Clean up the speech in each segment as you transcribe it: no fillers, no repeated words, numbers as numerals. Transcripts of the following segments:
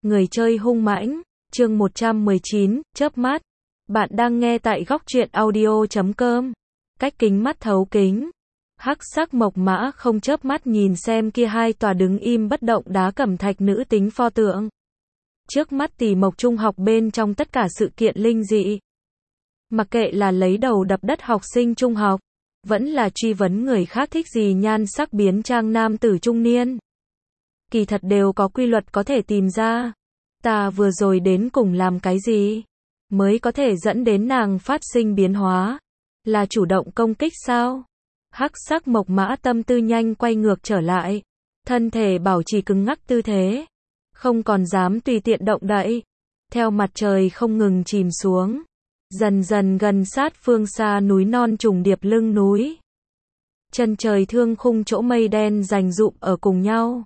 Người chơi hung mãnh, chương 119, chớp mắt. Bạn đang nghe tại góc truyện audio.com. Cách kính mắt thấu kính. Hắc sắc mộc mã không chớp mắt nhìn xem kia hai tòa đứng im bất động đá cẩm thạch nữ tính pho tượng. Trước mắt tỷ mộc trung học bên trong tất cả sự kiện linh dị. Mặc kệ là lấy đầu đập đất học sinh trung học, vẫn là truy vấn người khác thích gì nhan sắc biến trang nam tử trung niên. Kỳ thật đều có quy luật có thể tìm ra. Ta vừa rồi đến cùng làm cái gì? Mới có thể dẫn đến nàng phát sinh biến hóa? Là chủ động công kích sao? Hắc sắc mộc mã tâm tư nhanh quay ngược trở lại. Thân thể bảo trì cứng ngắc tư thế. Không còn dám tùy tiện động đậy. Theo mặt trời không ngừng chìm xuống. Dần dần gần sát phương xa núi non trùng điệp lưng núi. Chân trời thương khung chỗ mây đen rành rụm ở cùng nhau.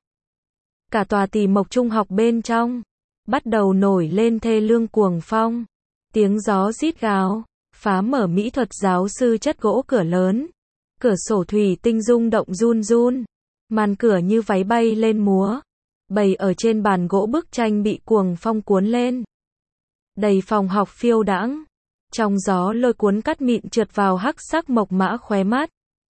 Cả tòa tỷ mộc trung học bên trong bắt đầu nổi lên thê lương cuồng phong. Tiếng gió rít gào, phá mở mỹ thuật giáo sư chất gỗ cửa lớn. Cửa sổ thủy tinh rung động run run. Màn cửa như váy bay lên múa. Bày ở trên bàn gỗ bức tranh bị cuồng phong cuốn lên. Đầy phòng học phiêu đãng. Trong gió lôi cuốn cát mịn trượt vào hắc sắc mộc mã khóe mắt.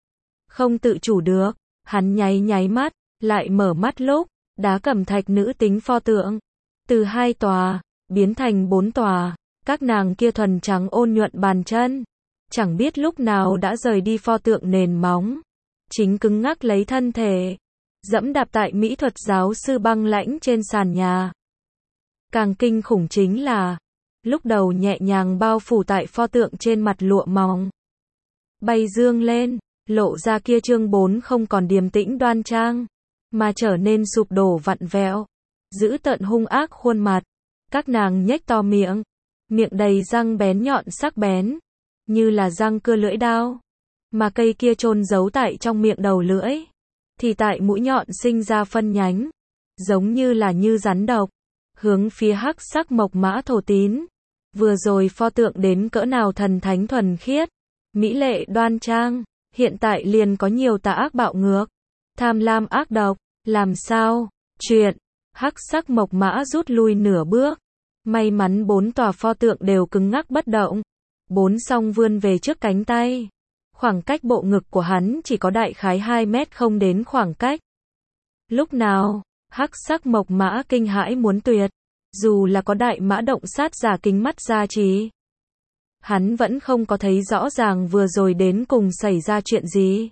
Không tự chủ được, hắn nháy mắt, lại mở mắt lúc. Đá cẩm thạch nữ tính pho tượng. Từ 2 tòa, biến thành 4 tòa. Các nàng kia thuần trắng ôn nhuận bàn chân. Chẳng biết lúc nào đã rời đi pho tượng nền móng. Chính cứng ngắc lấy thân thể. Dẫm đạp tại mỹ thuật giáo sư băng lãnh trên sàn nhà. Càng kinh khủng chính là, lúc đầu nhẹ nhàng bao phủ tại pho tượng trên mặt lụa mỏng. Bay dương lên, lộ ra kia chương 4 không còn điềm tĩnh đoan trang. Mà trở nên sụp đổ vặn vẹo, dữ tợn hung ác khuôn mặt. Các nàng nhếch to miệng, miệng đầy răng bén nhọn sắc bén, như là răng cưa lưỡi đao. Mà cây kia chôn giấu tại trong miệng đầu lưỡi, thì tại mũi nhọn sinh ra phân nhánh, giống như là như rắn độc, hướng phía hắc sắc mộc mã thổ tín. Vừa rồi pho tượng đến cỡ nào thần thánh thuần khiết, mỹ lệ đoan trang, hiện tại liền có nhiều tà ác bạo ngược. Tham lam ác độc, làm sao? Chuyện, hắc sắc mộc mã rút lui nửa bước. May mắn 4 tòa pho tượng đều cứng ngắc bất động. 4 song vươn về trước cánh tay. Khoảng cách bộ ngực của hắn chỉ có đại khái 2 mét không đến khoảng cách. Lúc nào, hắc sắc mộc mã kinh hãi muốn tuyệt. Dù là có đại mã động sát giả kính mắt gia trì. Hắn vẫn không có thấy rõ ràng vừa rồi đến cùng xảy ra chuyện gì.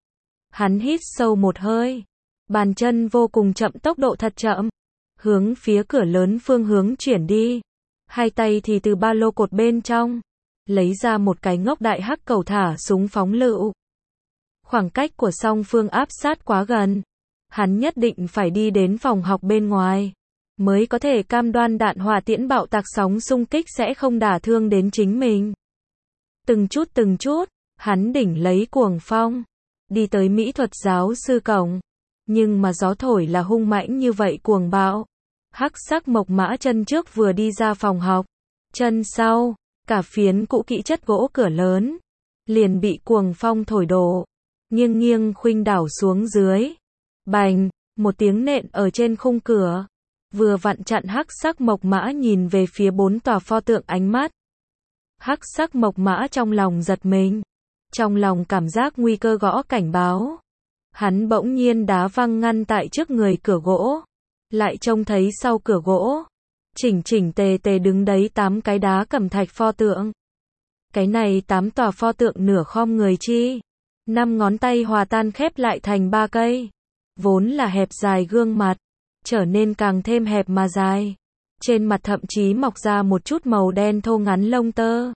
Hắn hít sâu một hơi. Bàn chân vô cùng chậm tốc độ thật chậm. Hướng phía cửa lớn phương hướng chuyển đi. Hai tay thì từ ba lô cột bên trong. Lấy ra một cái ngốc đại hắc cầu thả súng phóng lựu. Khoảng cách của song phương áp sát quá gần. Hắn nhất định phải đi đến phòng học bên ngoài. Mới có thể cam đoan đạn hỏa tiễn bạo tạc sóng xung kích sẽ không đả thương đến chính mình. Từng chút, hắn đỉnh lấy cuồng phong. Đi tới mỹ thuật giáo sư cổng. Nhưng mà gió thổi là hung mãnh như vậy cuồng bạo. Hắc sắc mộc mã chân trước vừa đi ra phòng học. Chân sau, cả phiến cũ kỹ chất gỗ cửa lớn. Liền bị cuồng phong thổi đổ. Nghiêng khuynh đảo xuống dưới. Bành, một tiếng nện ở trên khung cửa. Vừa vặn chặn hắc sắc mộc mã nhìn về phía 4 tòa pho tượng ánh mắt. Hắc sắc mộc mã trong lòng giật mình. Trong lòng cảm giác nguy cơ gõ cảnh báo. Hắn bỗng nhiên đá văng ngăn tại trước người cửa gỗ. Lại trông thấy sau cửa gỗ. Chỉnh tề đứng đấy 8 cái đá cẩm thạch pho tượng. Cái này 8 tòa pho tượng nửa khom người chi. 5 ngón tay hòa tan khép lại thành 3 cây. Vốn là hẹp dài gương mặt. Trở nên càng thêm hẹp mà dài. Trên mặt thậm chí mọc ra một chút màu đen thô ngắn lông tơ.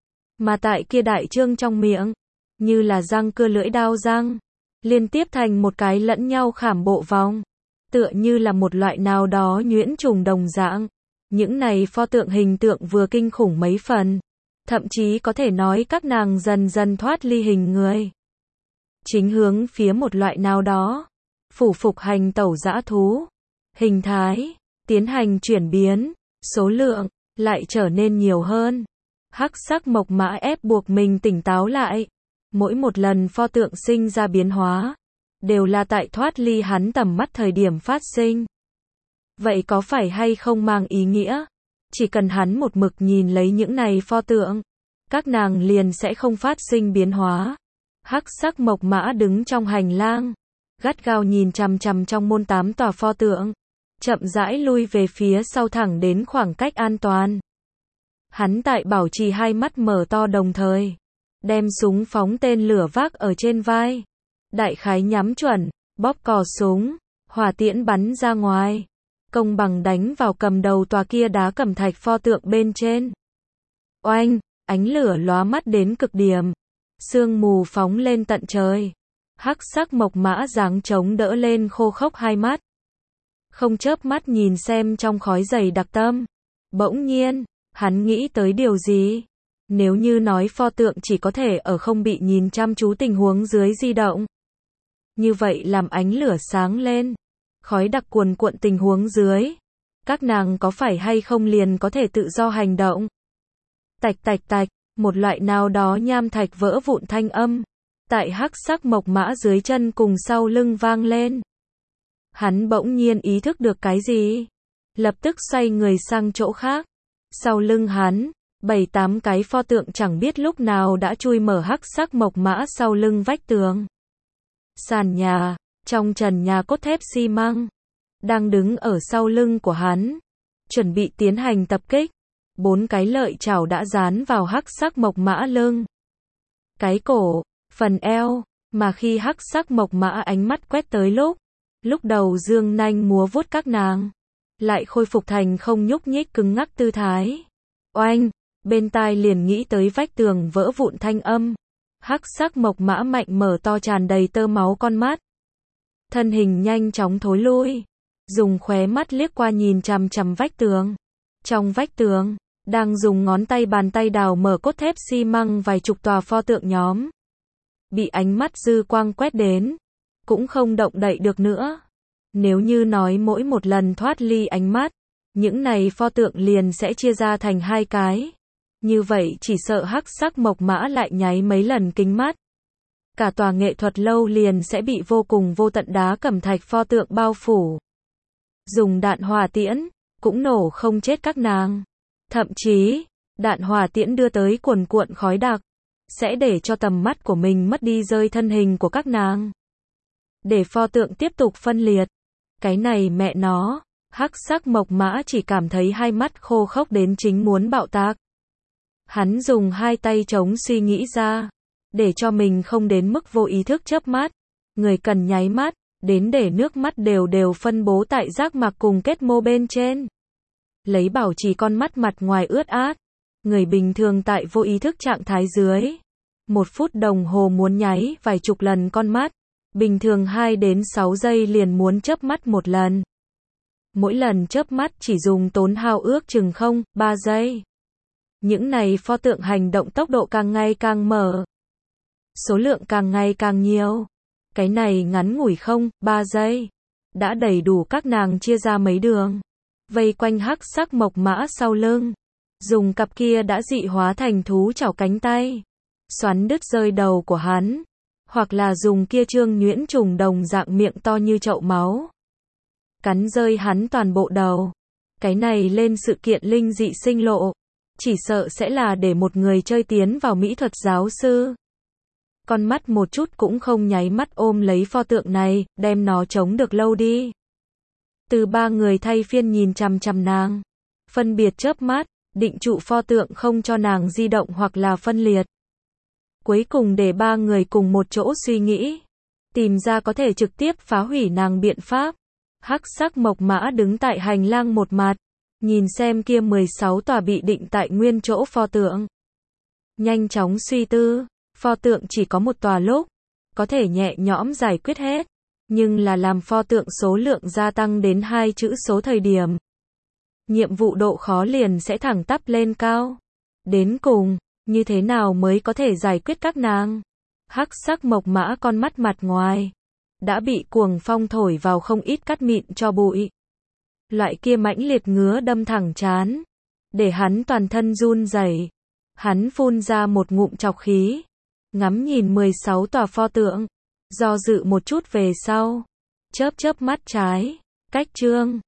Mà tại kia đại trương trong miệng. Như là răng cưa lưỡi đao răng. Liên tiếp thành một cái lẫn nhau khảm bộ vòng. Tựa như là một loại nào đó nhuyễn trùng đồng dạng. Những này pho tượng hình tượng vừa kinh khủng mấy phần. Thậm chí có thể nói các nàng dần dần thoát ly hình người. Chính hướng phía một loại nào đó. Phủ phục hành tẩu dã thú. Hình thái, tiến hành chuyển biến, số lượng, lại trở nên nhiều hơn. Hắc sắc mộc mã ép buộc mình tỉnh táo lại. Mỗi một lần pho tượng sinh ra biến hóa, đều là tại thoát ly hắn tầm mắt thời điểm phát sinh. Vậy có phải hay không mang ý nghĩa? Chỉ cần hắn một mực nhìn lấy những này pho tượng, các nàng liền sẽ không phát sinh biến hóa. Hắc sắc mộc mã đứng trong hành lang, gắt gao nhìn chằm chằm trong môn 8 tòa pho tượng, chậm rãi lui về phía sau thẳng đến khoảng cách an toàn. Hắn tại bảo trì hai mắt mở to đồng thời, đem súng phóng tên lửa vác ở trên vai, đại khái nhắm chuẩn, bóp cò súng, hỏa tiễn bắn ra ngoài, công bằng đánh vào cầm đầu tòa kia đá cẩm thạch pho tượng bên trên. Oanh, ánh lửa lóa mắt đến cực điểm, sương mù phóng lên tận trời. Hắc sắc mộc mã giáng chống đỡ lên khô khốc hai mắt, không chớp mắt nhìn xem trong khói dày đặc tâm. Bỗng nhiên, hắn nghĩ tới điều gì? Nếu như nói pho tượng chỉ có thể ở không bị nhìn chăm chú tình huống dưới di động, như vậy làm ánh lửa sáng lên, khói đặc cuồn cuộn tình huống dưới, các nàng có phải hay không liền có thể tự do hành động? Tạch tạch tạch, một loại nào đó nham thạch vỡ vụn thanh âm, tại hắc sắc mộc mã dưới chân cùng sau lưng vang lên. Hắn bỗng nhiên ý thức được cái gì, lập tức xoay người sang chỗ khác. Sau lưng hắn, 7-8 cái pho tượng chẳng biết lúc nào đã chui mở hắc sắc mộc mã sau lưng vách tường. Sàn nhà, trong trần nhà cốt thép xi măng, đang đứng ở sau lưng của hắn, chuẩn bị tiến hành tập kích. 4 cái lợi chảo đã dán vào hắc sắc mộc mã lưng, cái cổ, phần eo, mà khi hắc sắc mộc mã ánh mắt quét tới lúc đầu dương nanh múa vuốt các nàng, lại khôi phục thành không nhúc nhích cứng ngắc tư thái. Oanh, bên tai liền nghĩ tới vách tường vỡ vụn thanh âm. Hắc sắc mộc mã mạnh mở to tràn đầy tơ máu con mắt, thân hình nhanh chóng thối lui, dùng khóe mắt liếc qua nhìn chằm chằm vách tường. Trong vách tường, đang dùng ngón tay bàn tay đào mở cốt thép xi măng vài chục tòa pho tượng nhóm. Bị ánh mắt dư quang quét đến, cũng không động đậy được nữa. Nếu như nói mỗi một lần thoát ly ánh mắt, những này pho tượng liền sẽ chia ra thành 2 cái. Như vậy chỉ sợ hắc sắc mộc mã lại nháy mấy lần kính mắt, cả tòa nghệ thuật lâu liền sẽ bị vô cùng vô tận đá cẩm thạch pho tượng bao phủ. Dùng đạn hỏa tiễn, cũng nổ không chết các nàng. Thậm chí, đạn hỏa tiễn đưa tới cuồn cuộn khói đặc, sẽ để cho tầm mắt của mình mất đi rơi thân hình của các nàng. Để pho tượng tiếp tục phân liệt. Cái này mẹ nó, hắc sắc mộc mã chỉ cảm thấy hai mắt khô khốc đến chính muốn bạo tạc. Hắn dùng 2 tay chống suy nghĩ ra, để cho mình không đến mức vô ý thức chớp mắt. Người cần nháy mắt, đến để nước mắt đều phân bố tại giác mạc cùng kết mô bên trên. Lấy bảo trì con mắt mặt ngoài ướt át. Người bình thường tại vô ý thức trạng thái dưới, 1 phút đồng hồ muốn nháy vài chục lần con mắt, bình thường 2 đến 6 giây liền muốn chớp mắt một lần. Mỗi lần chớp mắt chỉ dùng tốn hao ước chừng 0,3 giây. Những này pho tượng hành động tốc độ càng ngày càng mở, số lượng càng ngày càng nhiều. Cái này ngắn ngủi 0,3 giây, đã đầy đủ các nàng chia ra mấy đường, vây quanh hắc sắc mộc mã sau lưng, dùng cặp kia đã dị hóa thành thú chảo cánh tay, xoắn đứt rơi đầu của hắn, hoặc là dùng kia trương nhuyễn trùng đồng dạng miệng to như chậu máu, cắn rơi hắn toàn bộ đầu. Cái này lên sự kiện linh dị sinh lộ, chỉ sợ sẽ là để một người chơi tiến vào mỹ thuật giáo sư. Con mắt một chút cũng không nháy mắt ôm lấy pho tượng này, đem nó chống được lâu đi. Từ 3 người thay phiên nhìn chằm chằm nàng, phân biệt chớp mắt, định trụ pho tượng không cho nàng di động hoặc là phân liệt. Cuối cùng để 3 người cùng một chỗ suy nghĩ, tìm ra có thể trực tiếp phá hủy nàng biện pháp. Hắc sắc mộc mã đứng tại hành lang một mặt, nhìn xem kia 16 tòa bị định tại nguyên chỗ pho tượng. Nhanh chóng suy tư, pho tượng chỉ có một tòa lúc, có thể nhẹ nhõm giải quyết hết. Nhưng là làm pho tượng số lượng gia tăng đến 2 chữ số thời điểm, nhiệm vụ độ khó liền sẽ thẳng tắp lên cao. Đến cùng, như thế nào mới có thể giải quyết các nàng? Hắc sắc mộc mã con mắt mặt ngoài đã bị cuồng phong thổi vào không ít cát mịn cho bụi. Loại kia mãnh liệt ngứa đâm thẳng trán, để hắn toàn thân run rẩy. Hắn phun ra một ngụm trọc khí, ngắm nhìn 16 tòa pho tượng, do dự một chút về sau, chớp chớp mắt trái, cách chương